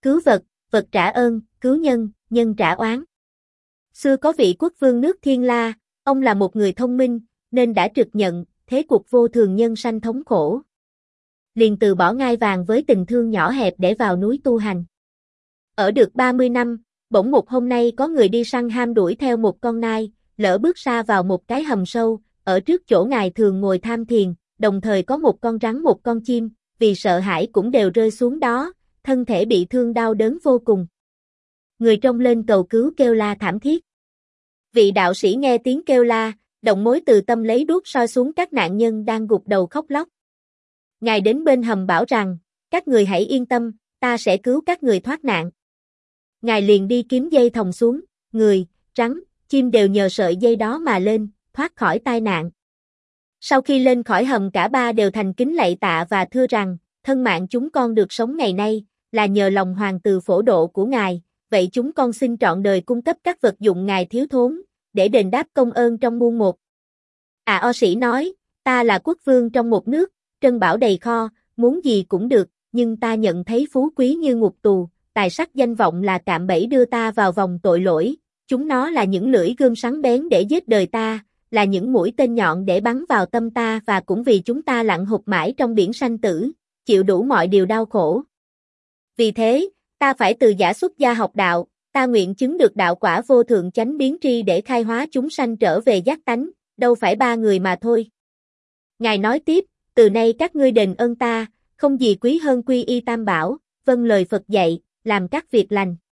cứu vật, vật trả ơn, cứu nhân, nhân trả oán. Xưa có vị quốc vương nước Thiên La, ông là một người thông minh, nên đã trực nhận, thế cuộc vô thường nhân sanh thống khổ. Liền từ bỏ ngai vàng với tình thương nhỏ hẹp để vào núi tu hành. Ở được 30 năm, bỗng một hôm nay có người đi săn ham đuổi theo một con nai, lỡ bước xa vào một cái hầm sâu, ở trước chỗ ngài thường ngồi tham thiền, đồng thời có một con rắn một con chim, vì sợ hãi cũng đều rơi xuống đó, thân thể bị thương đau đớn vô cùng. Người trông lên cầu cứu kêu la thảm thiết. Vị đạo sĩ nghe tiếng kêu la, động mối từ tâm lấy đuốc soi xuống các nạn nhân đang gục đầu khóc lóc. Ngài đến bên hầm bảo rằng, các người hãy yên tâm, ta sẽ cứu các người thoát nạn. Ngài liền đi kiếm dây thòng xuống, người, rắn, chim đều nhờ sợi dây đó mà lên, thoát khỏi tai nạn. Sau khi lên khỏi hầm cả ba đều thành kính lạy tạ và thưa rằng, thân mạng chúng con được sống ngày nay, là nhờ lòng hoàng từ phổ độ của Ngài, vậy chúng con xin trọn đời cung cấp các vật dụng Ngài thiếu thốn, để đền đáp công ơn trong muôn một. O sĩ nói, ta là quốc vương trong một nước, trân bảo đầy kho, muốn gì cũng được, nhưng ta nhận thấy phú quý như ngục tù, tài sắc danh vọng là cạm bẫy đưa ta vào vòng tội lỗi, chúng nó là những lưỡi gươm sắc bén để giết đời ta, là những mũi tên nhọn để bắn vào tâm ta và cũng vì chúng ta lặn hụt mãi trong biển sanh tử, chịu đủ mọi điều đau khổ. Vì thế, ta phải từ giả xuất gia học đạo, ta nguyện chứng được đạo quả vô thượng chánh biến tri để khai hóa chúng sanh trở về giác tánh, đâu phải ba người mà thôi. Ngài nói tiếp, từ nay các ngươi đền ơn ta, không gì quý hơn quy y tam bảo, vâng lời Phật dạy, làm các việc lành.